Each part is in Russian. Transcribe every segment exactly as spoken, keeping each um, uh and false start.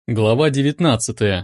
Глава девятнадцатая.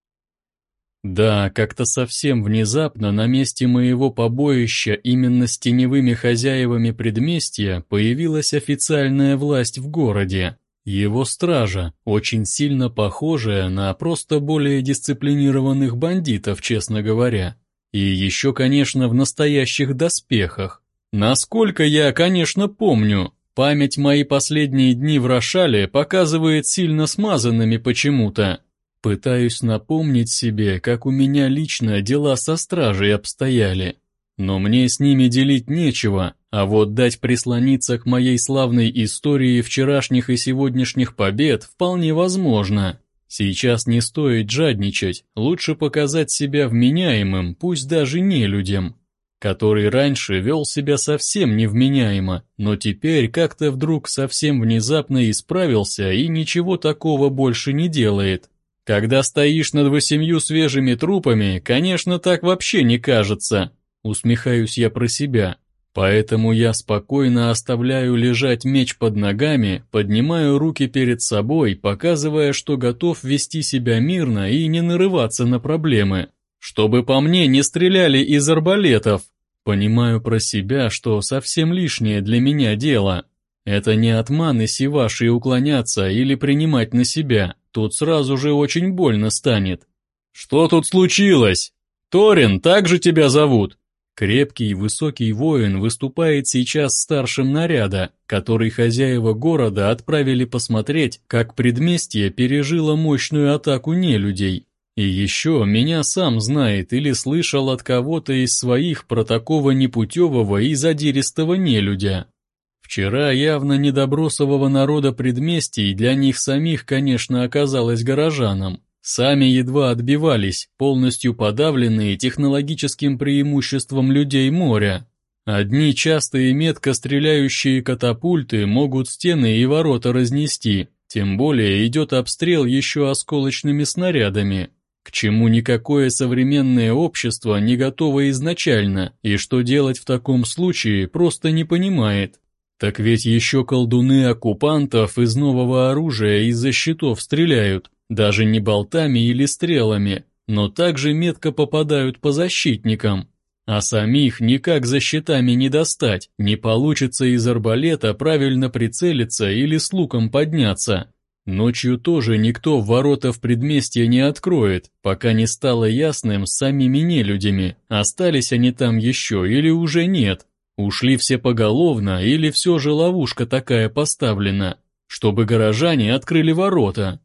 Да, как-то совсем внезапно на месте моего побоища именно с теневыми хозяевами предместья появилась официальная власть в городе. Его стража, очень сильно похожая на просто более дисциплинированных бандитов, честно говоря. И еще, конечно, в настоящих доспехах. Насколько я, конечно, помню, память мои последние дни в Рошале показывает сильно смазанными почему-то. Пытаюсь напомнить себе, как у меня лично дела со стражей обстояли. Но мне с ними делить нечего, а вот дать прислониться к моей славной истории вчерашних и сегодняшних побед вполне возможно. Сейчас не стоит жадничать, лучше показать себя вменяемым, пусть даже не людям, который раньше вел себя совсем невменяемо, но теперь как-то вдруг совсем внезапно исправился и ничего такого больше не делает. Когда стоишь над восемью свежими трупами, конечно, так вообще не кажется, усмехаюсь я про себя. Поэтому я спокойно оставляю лежать меч под ногами, поднимаю руки перед собой, показывая, что готов вести себя мирно и не нарываться на проблемы. Чтобы по мне не стреляли из арбалетов. Понимаю про себя, что совсем лишнее для меня дело. Это не от маны сиваши уклоняться или принимать на себя, тут сразу же очень больно станет. «Что тут случилось? Торин, так же тебя зовут?» Крепкий, высокий воин выступает сейчас старшим наряда, который хозяева города отправили посмотреть, как предместье пережило мощную атаку нелюдей. И еще меня сам знает или слышал от кого-то из своих про такого непутевого и задиристого нелюдя. Вчера явно недобросового народа предместий для них самих, конечно, оказалось горожанам. Сами едва отбивались, полностью подавленные технологическим преимуществом людей моря. Одни частые метко стреляющие катапульты могут стены и ворота разнести, тем более идет обстрел еще осколочными снарядами. К чему никакое современное общество не готово изначально, и что делать в таком случае просто не понимает. Так ведь еще колдуны оккупантов из нового оружия из-за щитов стреляют, даже не болтами или стрелами, но также метко попадают по защитникам. А самих никак за щитами не достать, не получится из арбалета правильно прицелиться или с луком подняться. Ночью тоже никто ворота в предместье не откроет, пока не стало ясным с самими нелюдями, остались они там еще или уже нет. Ушли все поголовно или все же ловушка такая поставлена, чтобы горожане открыли ворота.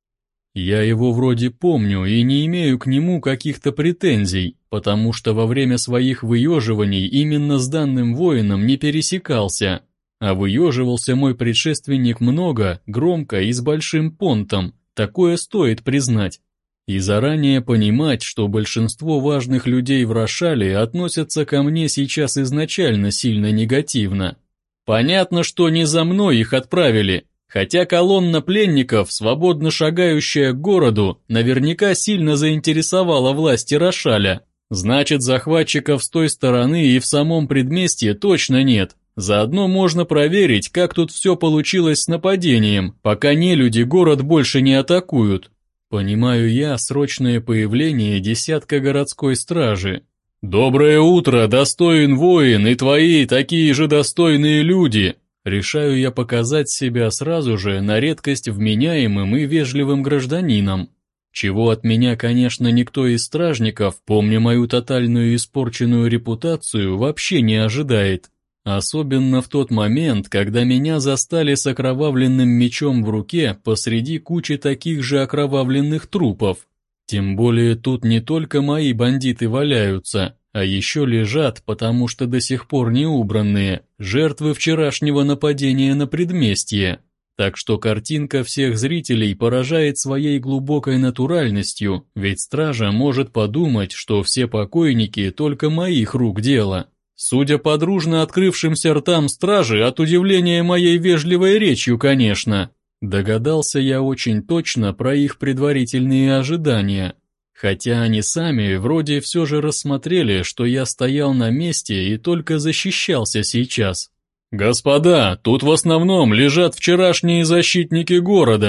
Я его вроде помню и не имею к нему каких-то претензий, потому что во время своих выеживаний именно с данным воином не пересекался. А выеживался мой предшественник много, громко и с большим понтом, такое стоит признать. И заранее понимать, что большинство важных людей в Рошале относятся ко мне сейчас изначально сильно негативно. Понятно, что не за мной их отправили, хотя колонна пленников, свободно шагающая к городу, наверняка сильно заинтересовала власти Рошаля. Значит, захватчиков с той стороны и в самом предместье точно нет. Заодно можно проверить, как тут все получилось с нападением, пока нелюди город больше не атакуют. Понимаю я срочное появление десятка городской стражи. «Доброе утро, достоин воин, и твои такие же достойные люди!» Решаю я показать себя сразу же на редкость вменяемым и вежливым гражданином. Чего от меня, конечно, никто из стражников, помня мою тотальную испорченную репутацию, вообще не ожидает. Особенно в тот момент, когда меня застали с окровавленным мечом в руке посреди кучи таких же окровавленных трупов. Тем более тут не только мои бандиты валяются, а еще лежат, потому что до сих пор не убранные, жертвы вчерашнего нападения на предместье. Так что картинка всех зрителей поражает своей глубокой натуральностью, ведь стража может подумать, что все покойники только моих рук дело. Судя по дружно открывшимся ртам стражи, от удивления моей вежливой речью, конечно. Догадался я очень точно про их предварительные ожидания. Хотя они сами вроде все же рассмотрели, что я стоял на месте и только защищался сейчас. «Господа, тут в основном лежат вчерашние защитники города.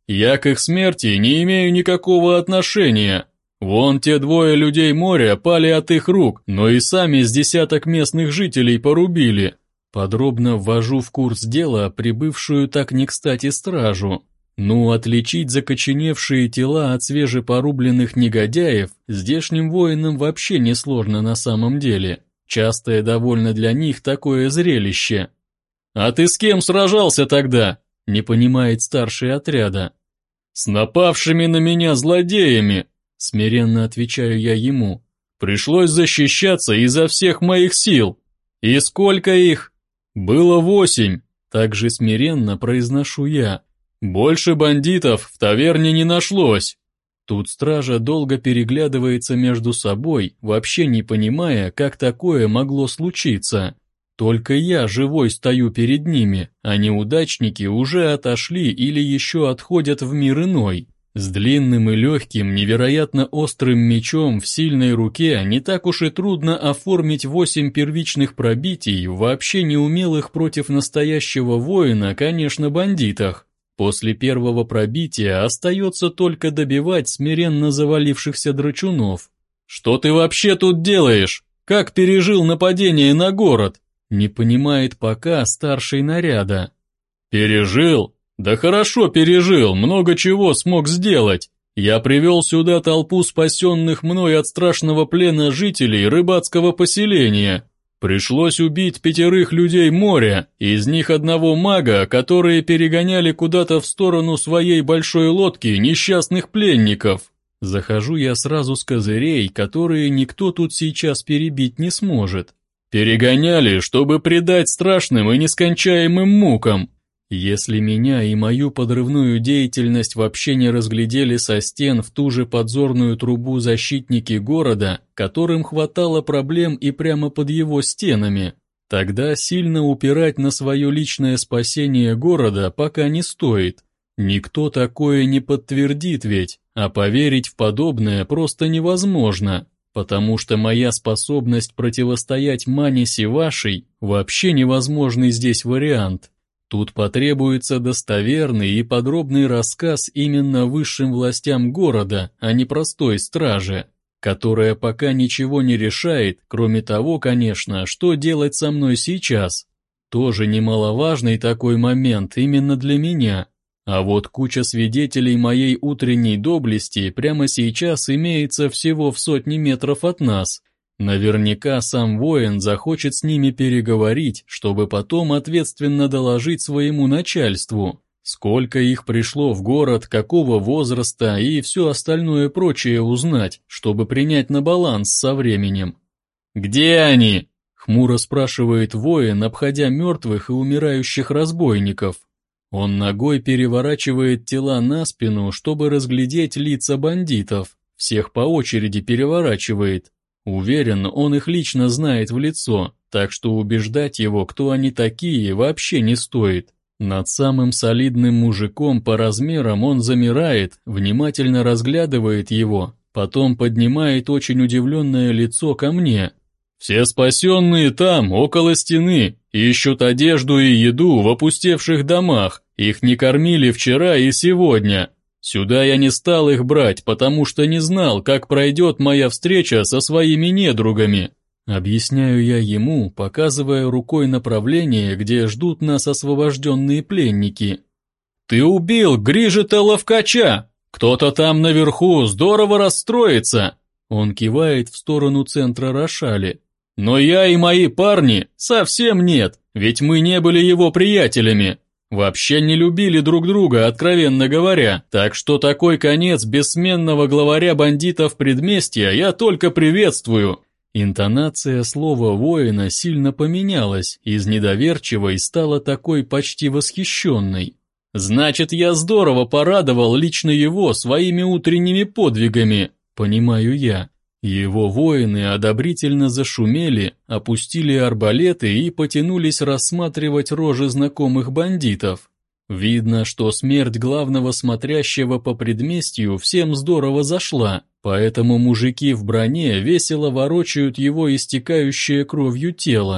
Я к их смерти не имею никакого отношения. Вон те двое людей моря пали от их рук, но и сами с десяток местных жителей порубили. Подробно ввожу в курс дела прибывшую так не кстати стражу. Ну, отличить закоченевшие тела от свежепорубленных негодяев здешним воинам вообще несложно на самом деле. Частое довольно для них такое зрелище. «А ты с кем сражался тогда?» — не понимает старший отряда. «С напавшими на меня злодеями», — смиренно отвечаю я ему. «Пришлось защищаться изо всех моих сил. И сколько их?» «Было восемь», — также смиренно произношу я. «Больше бандитов в таверне не нашлось». Тут стража долго переглядывается между собой, вообще не понимая, как такое могло случиться. Только я живой стою перед ними, а неудачники уже отошли или еще отходят в мир иной. С длинным и легким, невероятно острым мечом в сильной руке не так уж и трудно оформить восемь первичных пробитий, вообще неумелых против настоящего воина, конечно, бандитах. После первого пробития остается только добивать смиренно завалившихся драчунов. «Что ты вообще тут делаешь? Как пережил нападение на город?» Не понимает пока старший наряда. «Пережил? Да хорошо пережил, много чего смог сделать. Я привел сюда толпу спасенных мной от страшного плена жителей рыбацкого поселения. Пришлось убить пятерых людей моря, из них одного мага, которые перегоняли куда-то в сторону своей большой лодки несчастных пленников. Захожу я сразу с козырей, которые никто тут сейчас перебить не сможет. Перегоняли, чтобы предать страшным и нескончаемым мукам. Если меня и мою подрывную деятельность вообще не разглядели со стен в ту же подзорную трубу защитники города, которым хватало проблем и прямо под его стенами, тогда сильно упирать на свое личное спасение города пока не стоит. Никто такое не подтвердит ведь, а поверить в подобное просто невозможно, потому что моя способность противостоять Манисе вашей вообще невозможный здесь вариант. Тут потребуется достоверный и подробный рассказ именно высшим властям города, а не простой страже, которая пока ничего не решает, кроме того, конечно, что делать со мной сейчас. Тоже немаловажный такой момент именно для меня. А вот куча свидетелей моей утренней доблести прямо сейчас имеется всего в сотне метров от нас. Наверняка сам воин захочет с ними переговорить, чтобы потом ответственно доложить своему начальству, сколько их пришло в город, какого возраста и все остальное прочее узнать, чтобы принять на баланс со временем. «Где они?» — хмуро спрашивает воин, обходя мертвых и умирающих разбойников. Он ногой переворачивает тела на спину, чтобы разглядеть лица бандитов, всех по очереди переворачивает. Уверен, он их лично знает в лицо, так что убеждать его, кто они такие, вообще не стоит. Над самым солидным мужиком по размерам он замирает, внимательно разглядывает его, потом поднимает очень удивленное лицо ко мне. «Все спасенные там, около стены, ищут одежду и еду в опустевших домах, их не кормили вчера и сегодня». Сюда я не стал их брать, потому что не знал, как пройдет моя встреча со своими недругами. Объясняю я ему, показывая рукой направление, где ждут нас освобожденные пленники. «Ты убил Грижета Ловкача! Кто-то там наверху здорово расстроится!» Он кивает в сторону центра Рошали. «Но я и мои парни совсем нет, ведь мы не были его приятелями. Вообще не любили друг друга, откровенно говоря, так что такой конец бессменного главаря бандитов предместья я только приветствую». Интонация слова воина сильно поменялась, из недоверчивой стала такой почти восхищенной. «Значит, я здорово порадовал лично его своими утренними подвигами, понимаю я». Его воины одобрительно зашумели, опустили арбалеты и потянулись рассматривать рожи знакомых бандитов. Видно, что смерть главного смотрящего по предместью всем здорово зашла, поэтому мужики в броне весело ворочают его истекающее кровью тело.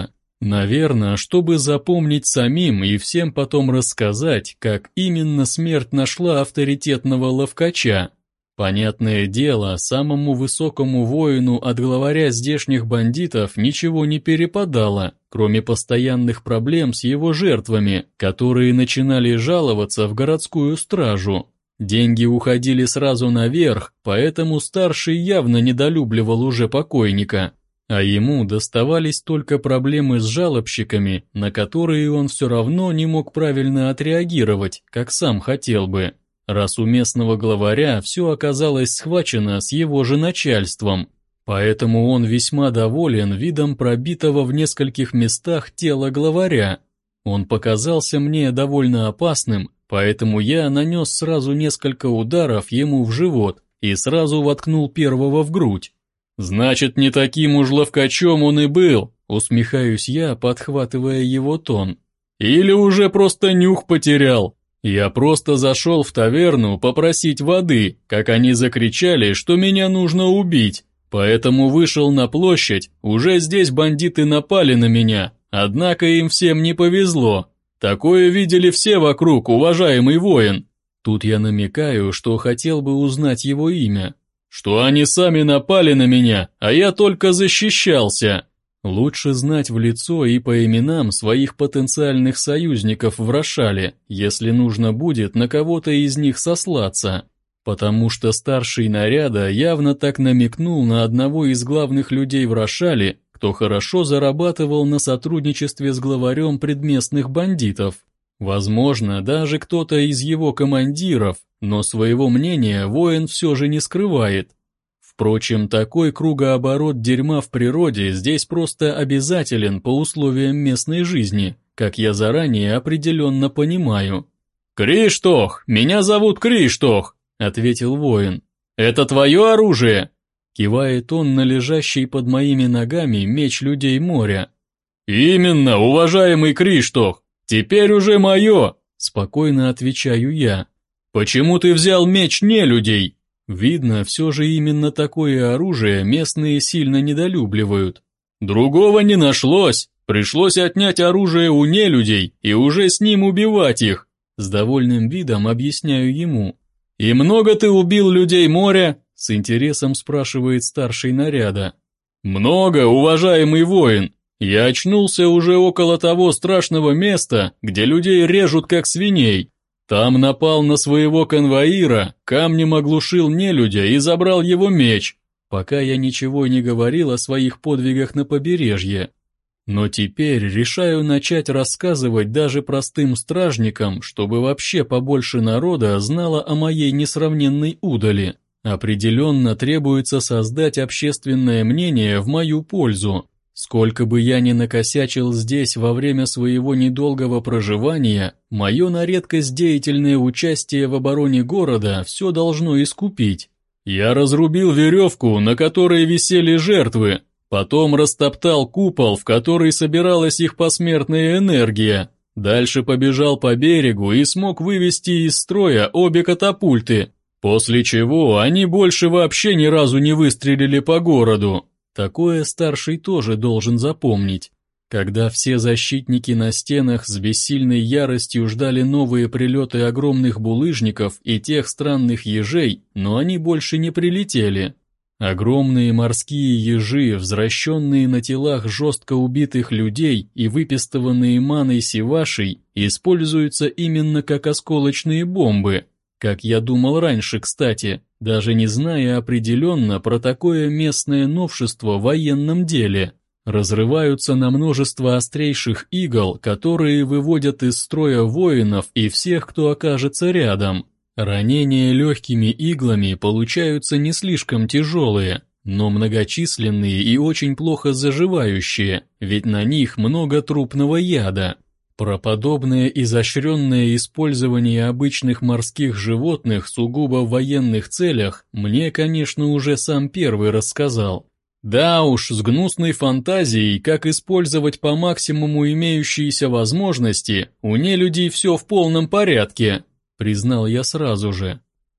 Наверное, чтобы запомнить самим и всем потом рассказать, как именно смерть нашла авторитетного ловкача. Понятное дело, самому высокому воину от главаря здешних бандитов ничего не перепадало, кроме постоянных проблем с его жертвами, которые начинали жаловаться в городскую стражу. Деньги уходили сразу наверх, поэтому старший явно недолюбливал уже покойника. А ему доставались только проблемы с жалобщиками, на которые он все равно не мог правильно отреагировать, как сам хотел бы, раз у местного главаря все оказалось схвачено с его же начальством. Поэтому он весьма доволен видом пробитого в нескольких местах тела главаря. Он показался мне довольно опасным, поэтому я нанес сразу несколько ударов ему в живот и сразу воткнул первого в грудь. «Значит, не таким уж ловкачом он и был», — усмехаюсь я, подхватывая его тон. «Или уже просто нюх потерял. Я просто зашел в таверну попросить воды, как они закричали, что меня нужно убить, поэтому вышел на площадь, уже здесь бандиты напали на меня, однако им всем не повезло. Такое видели все вокруг, уважаемый воин». Тут я намекаю, что хотел бы узнать его имя. «Что они сами напали на меня, а я только защищался». Лучше знать в лицо и по именам своих потенциальных союзников в Рошале, если нужно будет на кого-то из них сослаться. Потому что старший наряда явно так намекнул на одного из главных людей в Рошале, кто хорошо зарабатывал на сотрудничестве с главарем предместных бандитов. Возможно, даже кто-то из его командиров, но своего мнения воин все же не скрывает. Впрочем, такой кругооборот дерьма в природе здесь просто обязателен по условиям местной жизни, как я заранее определенно понимаю. «Криштох, меня зовут Криштох», — ответил воин. «Это твое оружие?» Кивает он на лежащий под моими ногами меч людей моря. «Именно, уважаемый Криштох, теперь уже мое», — спокойно отвечаю я. «Почему ты взял меч нелюдей?» Видно, все же именно такое оружие местные сильно недолюбливают. «Другого не нашлось, пришлось отнять оружие у нелюдей и уже с ним убивать их», — с довольным видом объясняю ему. «И много ты убил людей моря?» — с интересом спрашивает старший наряда. «Много, уважаемый воин. Я очнулся уже около того страшного места, где людей режут как свиней. Там напал на своего конвоира, камнем оглушил нелюдя и забрал его меч, пока я ничего не говорил о своих подвигах на побережье. Но теперь решаю начать рассказывать даже простым стражникам, чтобы вообще побольше народа знало о моей несравненной удали. Определенно требуется создать общественное мнение в мою пользу. Сколько бы я ни накосячил здесь во время своего недолгого проживания, мое на редкость деятельное участие в обороне города все должно искупить. Я разрубил веревку, на которой висели жертвы, потом растоптал купол, в который собиралась их посмертная энергия, дальше побежал по берегу и смог вывести из строя обе катапульты, после чего они больше вообще ни разу не выстрелили по городу. Такое старший тоже должен запомнить. Когда все защитники на стенах с бессильной яростью ждали новые прилеты огромных булыжников и тех странных ежей, но они больше не прилетели. Огромные морские ежи, взращенные на телах жестко убитых людей и выпистыванные маной сивашей, используются именно как осколочные бомбы. Как я думал раньше, кстати, даже не зная определенно про такое местное новшество в военном деле. Разрываются на множество острейших игл, которые выводят из строя воинов и всех, кто окажется рядом. Ранения легкими иглами получаются не слишком тяжелые, но многочисленные и очень плохо заживающие, ведь на них много трупного яда. Про подобное изощренное использование обычных морских животных сугубо в военных целях мне, конечно, уже сам первый рассказал. Да уж, с гнусной фантазией, как использовать по максимуму имеющиеся возможности, у нелюдей все в полном порядке, признал я сразу же.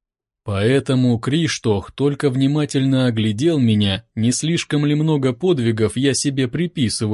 Поэтому Криштох только внимательно оглядел меня, не слишком ли много подвигов я себе приписываю,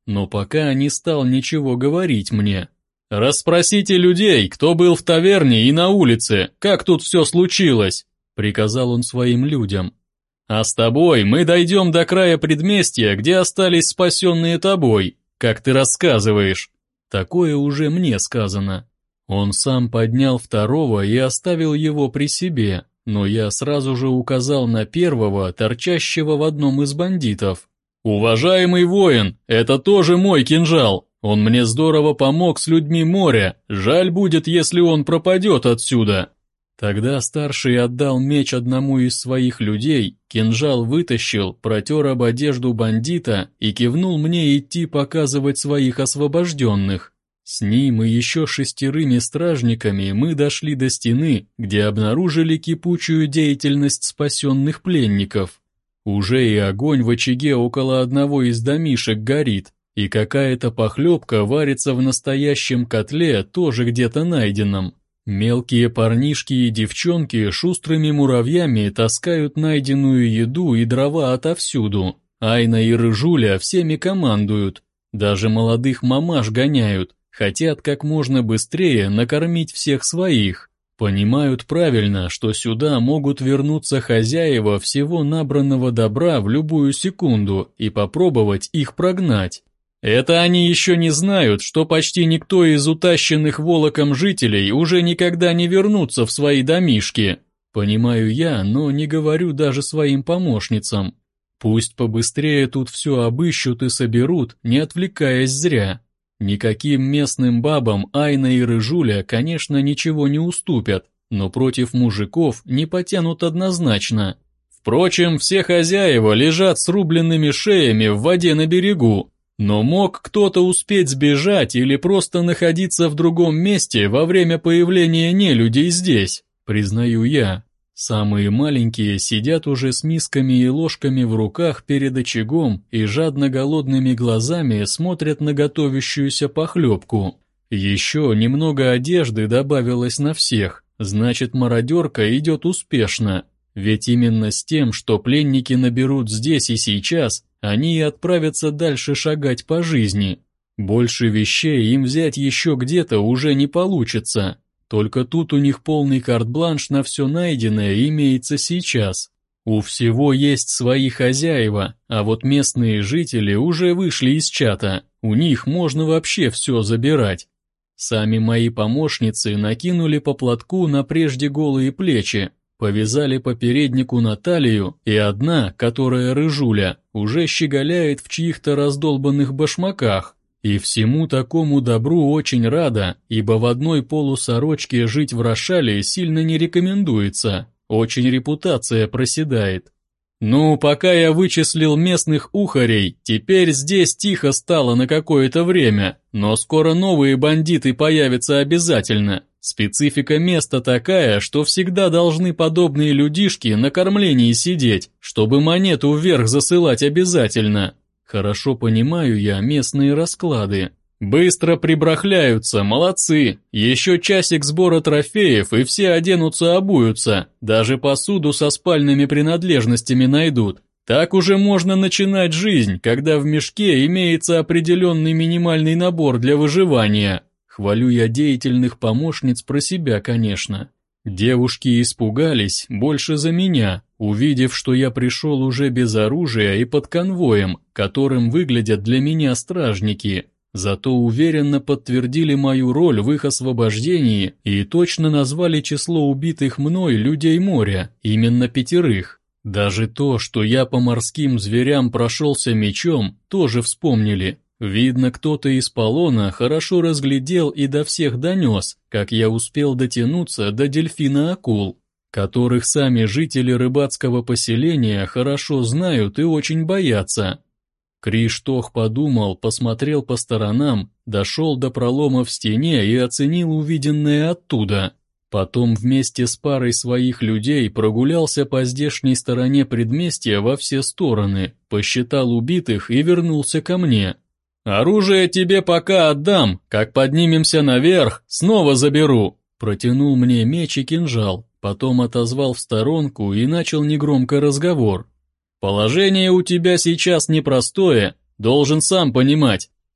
но пока не стал ничего говорить мне. «Расспросите людей, кто был в таверне и на улице, как тут все случилось», — приказал он своим людям. «А с тобой мы дойдем до края предместья, где остались спасенные тобой, как ты рассказываешь». Такое уже мне сказано. Он сам поднял второго и оставил его при себе, но я сразу же указал на первого, торчащего в одном из бандитов. «Уважаемый воин, это тоже мой кинжал. Он мне здорово помог с людьми моря, жаль будет, если он пропадет отсюда». Тогда старший отдал меч одному из своих людей, кинжал вытащил, протер об одежду бандита и кивнул мне идти показывать своих освобожденных. С ним и еще шестерыми стражниками мы дошли до стены, где обнаружили кипучую деятельность спасенных пленников. Уже и огонь в очаге около одного из домишек горит, и какая-то похлебка варится в настоящем котле, тоже где-то найденном. Мелкие парнишки и девчонки шустрыми муравьями таскают найденную еду и дрова отовсюду. Айна и Рыжуля всеми командуют, даже молодых мамаш гоняют, хотят как можно быстрее накормить всех своих. Понимают правильно, что сюда могут вернуться хозяева всего набранного добра в любую секунду и попробовать их прогнать. Это они еще не знают, что почти никто из утащенных волоком жителей уже никогда не вернутся в свои домишки. Понимаю я, но не говорю даже своим помощницам. Пусть побыстрее тут все обыщут и соберут, не отвлекаясь зря. Никаким местным бабам Айна и Рыжуля, конечно, ничего не уступят, но против мужиков не потянут однозначно. Впрочем, все хозяева лежат с рубленными шеями в воде на берегу. Но мог кто-то успеть сбежать или просто находиться в другом месте во время появления нелюдей здесь, признаю я. Самые маленькие сидят уже с мисками и ложками в руках перед очагом и жадно голодными глазами смотрят на готовящуюся похлебку. Еще немного одежды добавилось на всех, значит, мародерка идет успешно. Ведь именно с тем, что пленники наберут здесь и сейчас, они и отправятся дальше шагать по жизни. Больше вещей им взять еще где-то уже не получится. Только тут у них полный карт-бланш на все найденное имеется сейчас. У всего есть свои хозяева, а вот местные жители уже вышли из чата, у них можно вообще все забирать. Сами мои помощницы накинули по платку на прежде голые плечи, повязали по переднику на талию, и одна, которая Рыжуля, уже щеголяет в чьих-то раздолбанных башмаках. И всему такому добру очень рада, ибо в одной полусорочке жить в Рошале сильно не рекомендуется, очень репутация проседает. Ну, пока я вычислил местных ухарей, теперь здесь тихо стало на какое-то время, но скоро новые бандиты появятся обязательно. Специфика места такая, что всегда должны подобные людишки на кормлении сидеть, чтобы монету вверх засылать обязательно. Хорошо понимаю я местные расклады. Быстро прибрахляются, молодцы. Еще часик сбора трофеев, и все оденутся, обуются. Даже посуду со спальными принадлежностями найдут. Так уже можно начинать жизнь, когда в мешке имеется определенный минимальный набор для выживания. Хвалю я деятельных помощниц про себя, конечно. Девушки испугались больше за меня, увидев, что я пришел уже без оружия и под конвоем, которым выглядят для меня стражники. Зато уверенно подтвердили мою роль в их освобождении и точно назвали число убитых мной людей моря, именно пятерых. Даже то, что я по морским зверям прошелся мечом, тоже вспомнили. Видно, кто-то из полона хорошо разглядел и до всех донес, как я успел дотянуться до дельфина-акул, которых сами жители рыбацкого поселения хорошо знают и очень боятся. Криштох подумал, посмотрел по сторонам, дошел до пролома в стене и оценил увиденное оттуда. Потом вместе с парой своих людей прогулялся по здешней стороне предместья во все стороны, посчитал убитых и вернулся ко мне. «Оружие тебе пока отдам, как поднимемся наверх, снова заберу», протянул мне меч и кинжал, потом отозвал в сторонку и начал негромко разговор. «Положение у тебя сейчас непростое, должен сам понимать.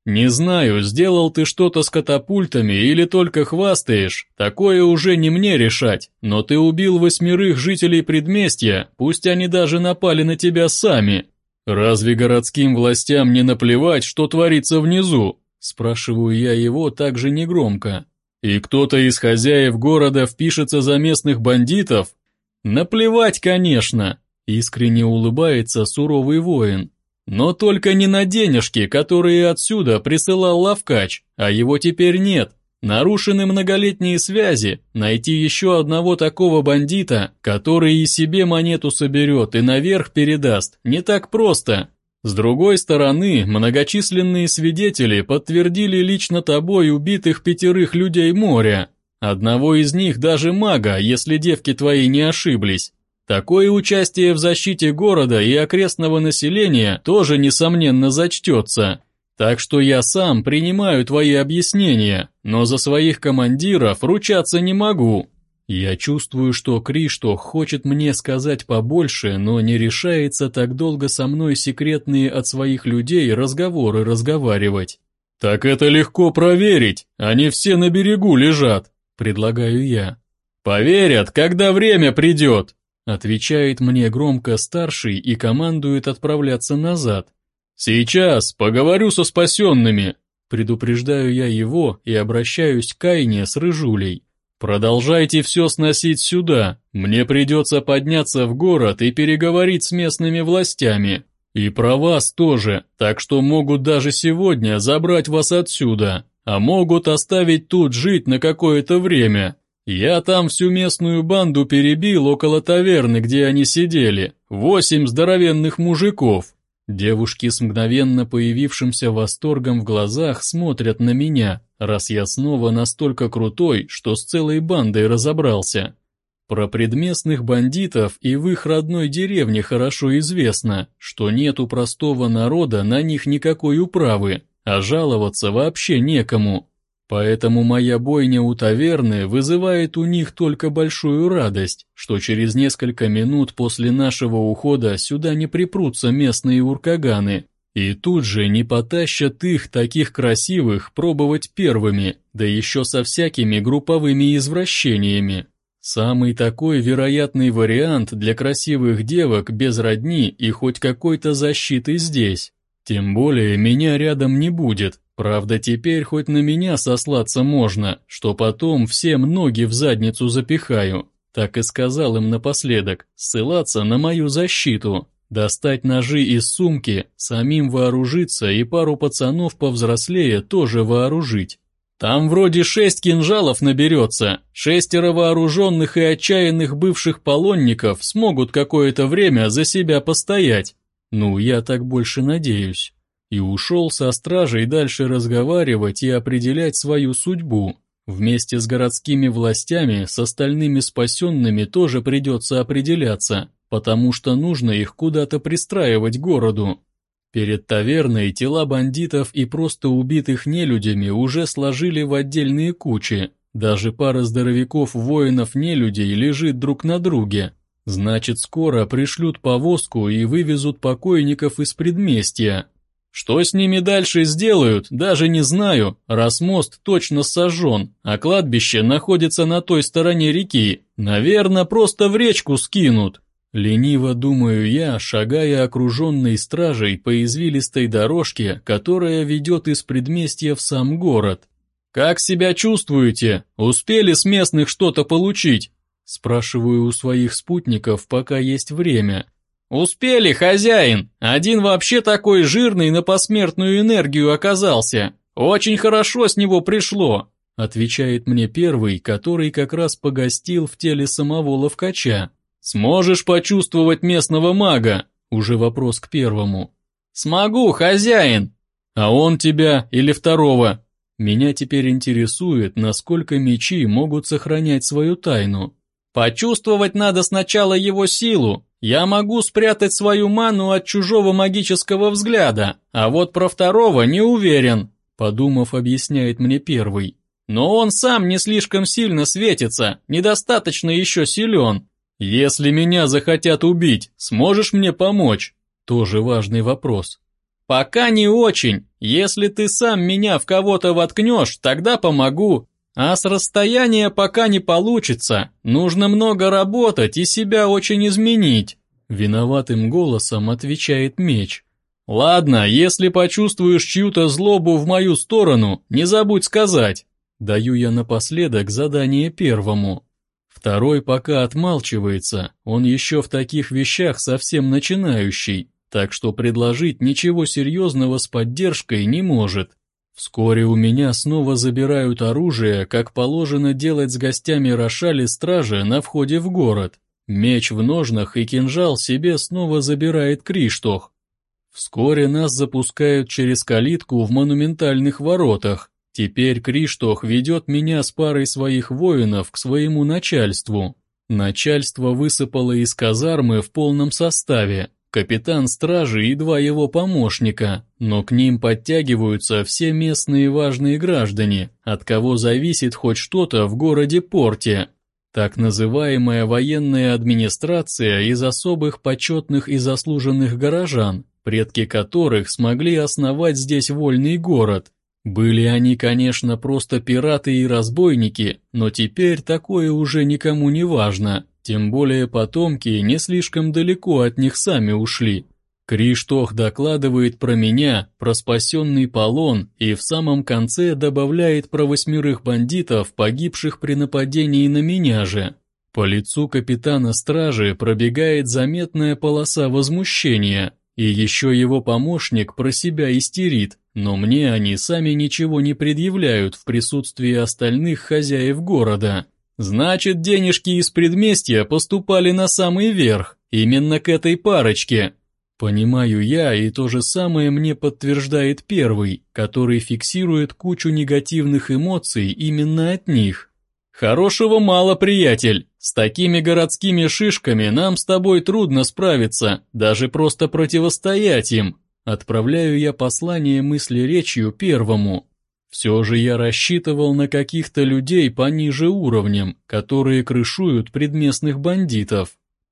Не знаю, сделал ты что-то с катапультами или только хвастаешь, такое уже не мне решать, но ты убил восьмерых жителей предместья, пусть они даже напали на тебя сами. Разве городским властям не наплевать, что творится внизу? Спрашиваю я его также негромко. И кто-то из хозяев города впишется за местных бандитов? Наплевать, конечно, искренне улыбается суровый воин. Но только не на денежки, которые отсюда присылал Лавкач, а его теперь нет. Нарушены многолетние связи, найти еще одного такого бандита, который и себе монету соберет и наверх передаст, не так просто. С другой стороны, многочисленные свидетели подтвердили лично тобой убитых пятерых людей моря. Одного из них даже мага, если девки твои не ошиблись. Такое участие в защите города и окрестного населения тоже, несомненно, зачтется. Так что я сам принимаю твои объяснения, но за своих командиров ручаться не могу. Я чувствую, что Криштох хочет мне сказать побольше, но не решается так долго со мной секретные от своих людей разговоры разговаривать. «Так это легко проверить, они все на берегу лежат», — предлагаю я. «Поверят, когда время придет», — отвечает мне громко старший и командует отправляться назад. «Сейчас поговорю со спасенными», — предупреждаю я его и обращаюсь к Кайне с Рыжулей. «Продолжайте все сносить сюда, мне придется подняться в город и переговорить с местными властями. И про вас тоже, так что могут даже сегодня забрать вас отсюда, а могут оставить тут жить на какое-то время. Я там всю местную банду перебил около таверны, где они сидели, восемь здоровенных мужиков». Девушки с мгновенно появившимся восторгом в глазах смотрят на меня, раз я снова настолько крутой, что с целой бандой разобрался. Про предместных бандитов и в их родной деревне хорошо известно, что нет у простого народа на них никакой управы, а жаловаться вообще некому. Поэтому моя бойня у таверны вызывает у них только большую радость, что через несколько минут после нашего ухода сюда не припрутся местные уркаганы, и тут же не потащат их, таких красивых, пробовать первыми, да еще со всякими групповыми извращениями. Самый такой вероятный вариант для красивых девок без родни и хоть какой-то защиты здесь. Тем более меня рядом не будет. Правда, теперь хоть на меня сослаться можно, что потом всем ноги в задницу запихаю. Так и сказал им напоследок, ссылаться на мою защиту, достать ножи из сумки, самим вооружиться и пару пацанов повзрослее тоже вооружить. Там вроде шесть кинжалов наберется, шестеро вооруженных и отчаянных бывших полонников смогут какое-то время за себя постоять. Ну, я так больше надеюсь. И ушел со стражей дальше разговаривать и определять свою судьбу. Вместе с городскими властями, с остальными спасенными тоже придется определяться, потому что нужно их куда-то пристраивать к городу. Перед таверной тела бандитов и просто убитых нелюдями уже сложили в отдельные кучи. Даже пара здоровяков-воинов-нелюдей лежит друг на друге. Значит, скоро пришлют повозку и вывезут покойников из предместья. Что с ними дальше сделают, даже не знаю, раз мост точно сожжен, а кладбище находится на той стороне реки. Наверное, просто в речку скинут. Лениво думаю я, шагая окруженной стражей по извилистой дорожке, которая ведет из предместья в сам город. «Как себя чувствуете? Успели с местных что-то получить?» Спрашиваю у своих спутников, пока есть время. «Успели, хозяин! Один вообще такой жирный на посмертную энергию оказался. Очень хорошо с него пришло», — отвечает мне первый, который как раз погостил в теле самого Лавкача. «Сможешь почувствовать местного мага?» Уже вопрос к первому. «Смогу, хозяин!» «А он тебя или второго?» Меня теперь интересует, насколько мечи могут сохранять свою тайну. «Почувствовать надо сначала его силу. Я могу спрятать свою ману от чужого магического взгляда, а вот про второго не уверен», подумав, объясняет мне первый. «Но он сам не слишком сильно светится, недостаточно еще силен. Если меня захотят убить, сможешь мне помочь?» Тоже важный вопрос. «Пока не очень. Если ты сам меня в кого-то воткнешь, тогда помогу. А с расстояния пока не получится. Нужно много работать и себя очень изменить. Виноватым голосом отвечает меч. Ладно, если почувствуешь чью-то злобу в мою сторону, не забудь сказать. Даю я напоследок задание первому. Второй пока отмалчивается, он еще в таких вещах совсем начинающий, так что предложить ничего серьезного с поддержкой не может. Вскоре у меня снова забирают оружие, как положено делать с гостями рошали стражи на входе в город. Меч в ножнах и кинжал себе снова забирает Криштох. Вскоре нас запускают через калитку в монументальных воротах. Теперь Криштох ведет меня с парой своих воинов к своему начальству. Начальство высыпало из казармы в полном составе. Капитан стражи и два его помощника, но к ним подтягиваются все местные важные граждане, от кого зависит хоть что-то в городе-порте. Так называемая военная администрация из особых почетных и заслуженных горожан, предки которых смогли основать здесь вольный город. Были они, конечно, просто пираты и разбойники, но теперь такое уже никому не важно, тем более потомки не слишком далеко от них сами ушли. Криштох докладывает про меня, про спасенный полон и в самом конце добавляет про восьмерых бандитов, погибших при нападении на меня же. По лицу капитана стражи пробегает заметная полоса возмущения, и еще его помощник про себя истерит, но мне они сами ничего не предъявляют в присутствии остальных хозяев города. Значит, денежки из предместья поступали на самый верх, именно к этой парочке. Понимаю я, и то же самое мне подтверждает первый, который фиксирует кучу негативных эмоций именно от них. Хорошего мало, приятель. С такими городскими шишками нам с тобой трудно справиться, даже просто противостоять им. Отправляю я послание мысли-речью первому. Все же я рассчитывал на каких-то людей пониже уровнем, которые крышуют предместных бандитов.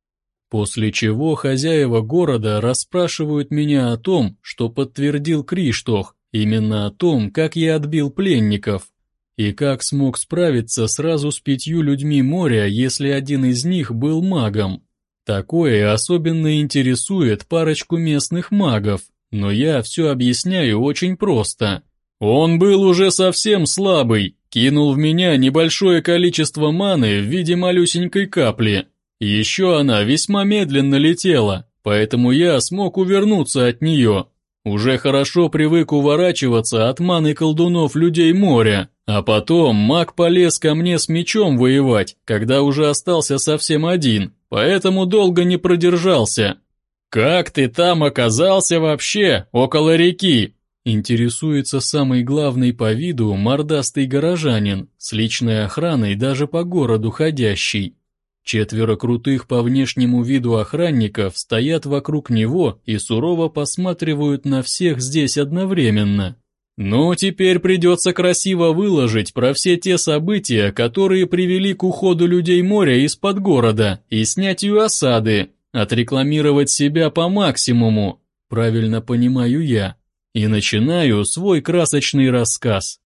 После чего хозяева города расспрашивают меня о том, что подтвердил Криштох, именно о том, как я отбил пленников, и как смог справиться сразу с пятью людьми моря, если один из них был магом. Такое особенно интересует парочку местных магов, но я все объясняю очень просто. Он был уже совсем слабый, кинул в меня небольшое количество маны в виде малюсенькой капли. Еще она весьма медленно летела, поэтому я смог увернуться от нее. Уже хорошо привык уворачиваться от маны колдунов людей моря, а потом маг полез ко мне с мечом воевать, когда уже остался совсем один, поэтому долго не продержался. «Как ты там оказался вообще, около реки?» Интересуется самый главный по виду мордастый горожанин, с личной охраной даже по городу ходящий. Четверо крутых по внешнему виду охранников стоят вокруг него и сурово посматривают на всех здесь одновременно. Ну, теперь придется красиво выложить про все те события, которые привели к уходу людей моря из-под города и снятию осады, отрекламировать себя по максимуму, правильно понимаю я, и начинаю свой красочный рассказ.